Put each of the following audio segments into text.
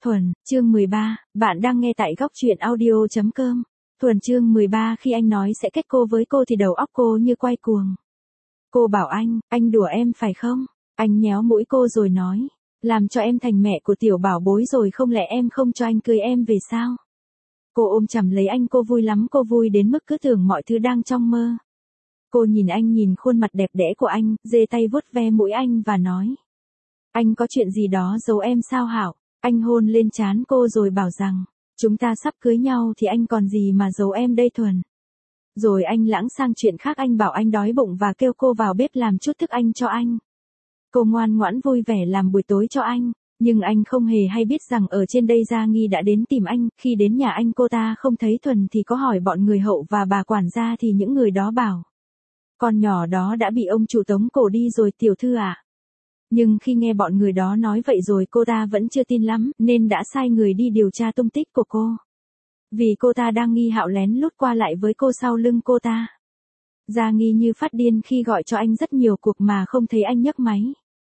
Thuần, chương 13, bạn đang nghe tại góc truyện audio.com. Thuần chương 13 khi anh nói sẽ kết cô với cô thì đầu óc cô như quay cuồng. Cô bảo anh đùa em phải không? Anh nhéo mũi cô rồi nói, làm cho em thành mẹ của tiểu bảo bối rồi không lẽ em không cho anh cưới em về sao? Cô ôm chầm lấy anh, cô vui lắm, cô vui đến mức cứ tưởng mọi thứ đang trong mơ. Cô nhìn anh, nhìn khuôn mặt đẹp đẽ của anh, giơ tay vuốt ve mũi anh và nói, anh có chuyện gì đó giấu em sao Hảo? Anh hôn lên trán cô rồi bảo rằng, chúng ta sắp cưới nhau thì anh còn gì mà giấu em đây Thuần. Rồi anh lãng sang chuyện khác, anh bảo anh đói bụng và kêu cô vào bếp làm chút thức ăn cho anh. Cô ngoan ngoãn vui vẻ làm buổi tối cho anh, nhưng anh không hề hay biết rằng ở trên đây Gia Nghi đã đến tìm anh. Khi đến nhà anh cô ta không thấy Thuần thì có hỏi bọn người hậu và bà quản gia thì những người đó bảo, con nhỏ đó đã bị ông chủ tống cổ đi rồi tiểu thư ạ. Nhưng khi nghe bọn người đó nói vậy rồi cô ta vẫn chưa tin lắm, nên đã sai người đi điều tra tung tích của cô. Vì cô ta đang nghi Hạo lén lút qua lại với cô sau lưng cô ta. Gia Nghi như phát điên khi gọi cho anh rất nhiều cuộc mà không thấy anh nhấc máy.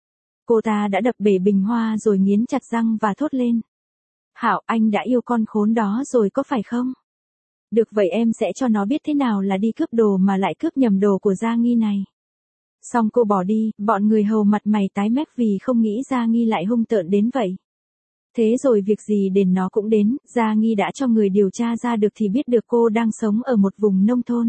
Cô ta đã đập bể bình hoa rồi nghiến chặt răng và thốt lên. Hạo, anh đã yêu con khốn đó rồi có phải không? Được vậy em sẽ cho nó biết thế nào là đi cướp đồ mà lại cướp nhầm đồ của Gia Nghi này. Xong cô bỏ đi, bọn người hầu mặt mày tái mét vì không nghĩ Gia Nghi lại hung tợn đến vậy. Thế rồi việc gì đến nó cũng đến, Gia Nghi đã cho người điều tra ra được thì biết được cô đang sống ở một vùng nông thôn.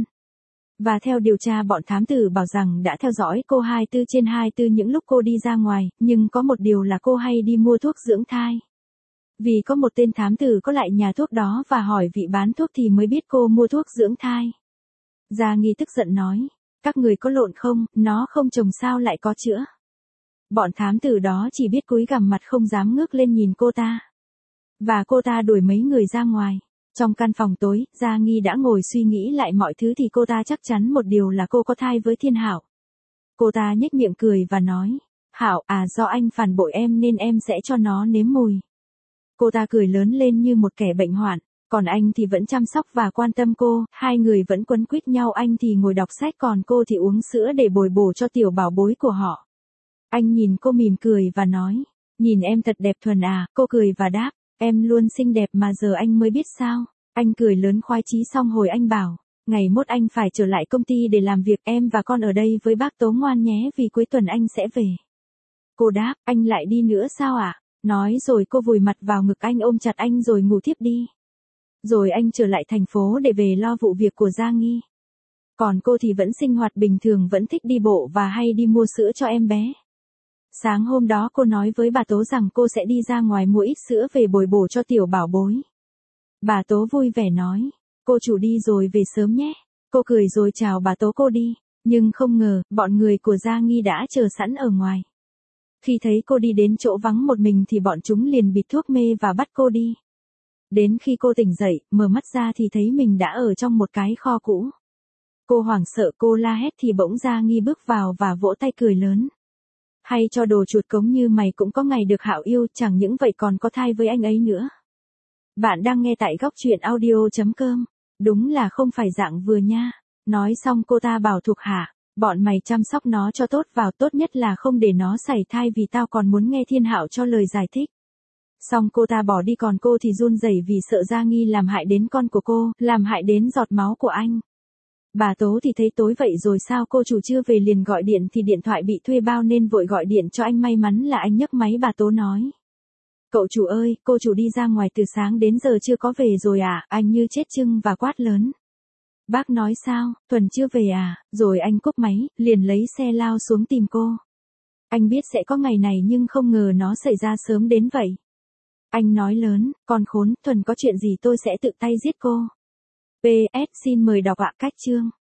Và theo điều tra bọn thám tử bảo rằng đã theo dõi cô 24/24 những lúc cô đi ra ngoài, nhưng có một điều là cô hay đi mua thuốc dưỡng thai. Vì có một tên thám tử có lại nhà thuốc đó và hỏi vị bán thuốc thì mới biết cô mua thuốc dưỡng thai. Gia Nghi tức giận nói, các người có lộn không, nó không trồng sao lại có chữa. Bọn thám tử đó chỉ biết cúi gằm mặt không dám ngước lên nhìn cô ta. Và cô ta đuổi mấy người ra ngoài. Trong căn phòng tối, Gia Nghi đã ngồi suy nghĩ lại mọi thứ thì cô ta chắc chắn một điều là cô có thai với Thiên Hạo. Cô ta nhếch miệng cười và nói, Hạo à, do anh phản bội em nên em sẽ cho nó nếm mùi. Cô ta cười lớn lên như một kẻ bệnh hoạn. Còn anh thì vẫn chăm sóc và quan tâm cô, hai người vẫn quấn quýt nhau, anh thì ngồi đọc sách còn cô thì uống sữa để bồi bổ cho tiểu bảo bối của họ. Anh nhìn cô mỉm cười và nói, nhìn em thật đẹp Thuần à, cô cười và đáp, em luôn xinh đẹp mà giờ anh mới biết sao. Anh cười lớn khoái chí xong hồi anh bảo, ngày mốt anh phải trở lại công ty để làm việc, em và con ở đây với bác Tố ngoan nhé vì cuối tuần anh sẽ về. Cô đáp, anh lại đi nữa sao ạ? Nói rồi cô vùi mặt vào ngực anh ôm chặt anh rồi ngủ thiếp đi. Rồi anh trở lại thành phố để về lo vụ việc của Gia Nghi. Còn cô thì vẫn sinh hoạt bình thường, vẫn thích đi bộ và hay đi mua sữa cho em bé. Sáng hôm đó cô nói với bà Tố rằng cô sẽ đi ra ngoài mua ít sữa về bồi bổ cho tiểu bảo bối. Bà Tố vui vẻ nói, cô chủ đi rồi về sớm nhé. Cô cười rồi chào bà Tố cô đi, nhưng không ngờ, bọn người của Gia Nghi đã chờ sẵn ở ngoài. Khi thấy cô đi đến chỗ vắng một mình thì bọn chúng liền bịt thuốc mê và bắt cô đi. Đến khi cô tỉnh dậy, mở mắt ra thì thấy mình đã ở trong một cái kho cũ. Cô hoảng sợ, cô la hét thì bỗng Gia Nghi bước vào và vỗ tay cười lớn. Hay cho đồ chuột cống như mày cũng có ngày được Hạo yêu, chẳng những vậy còn có thai với anh ấy nữa. Bạn đang nghe tại góc truyện audio.com. Đúng là không phải dạng vừa nha. Nói xong cô ta bảo thuộc hạ, bọn mày chăm sóc nó cho tốt vào, tốt nhất là không để nó sảy thai vì tao còn muốn nghe Thiên Hạo cho lời giải thích. Xong cô ta bỏ đi, còn cô thì run rẩy vì sợ Gia Nghi làm hại đến con của cô, làm hại đến giọt máu của anh. Bà Tố thì thấy tối vậy rồi sao cô chủ chưa về liền gọi điện thì điện thoại bị thuê bao nên vội gọi điện cho anh, may mắn là anh nhấc máy. Bà Tố nói, cậu chủ ơi, cô chủ đi ra ngoài từ sáng đến giờ chưa có về rồi à? Anh như chết chưng và quát lớn. Bác nói sao, Thuần chưa về à? Rồi anh cúp máy, liền lấy xe lao xuống tìm cô. Anh biết sẽ có ngày này nhưng không ngờ nó xảy ra sớm đến vậy. Anh nói lớn, con khốn, Thuần có chuyện gì tôi sẽ tự tay giết cô. PS xin mời đọc ạ. Cách chương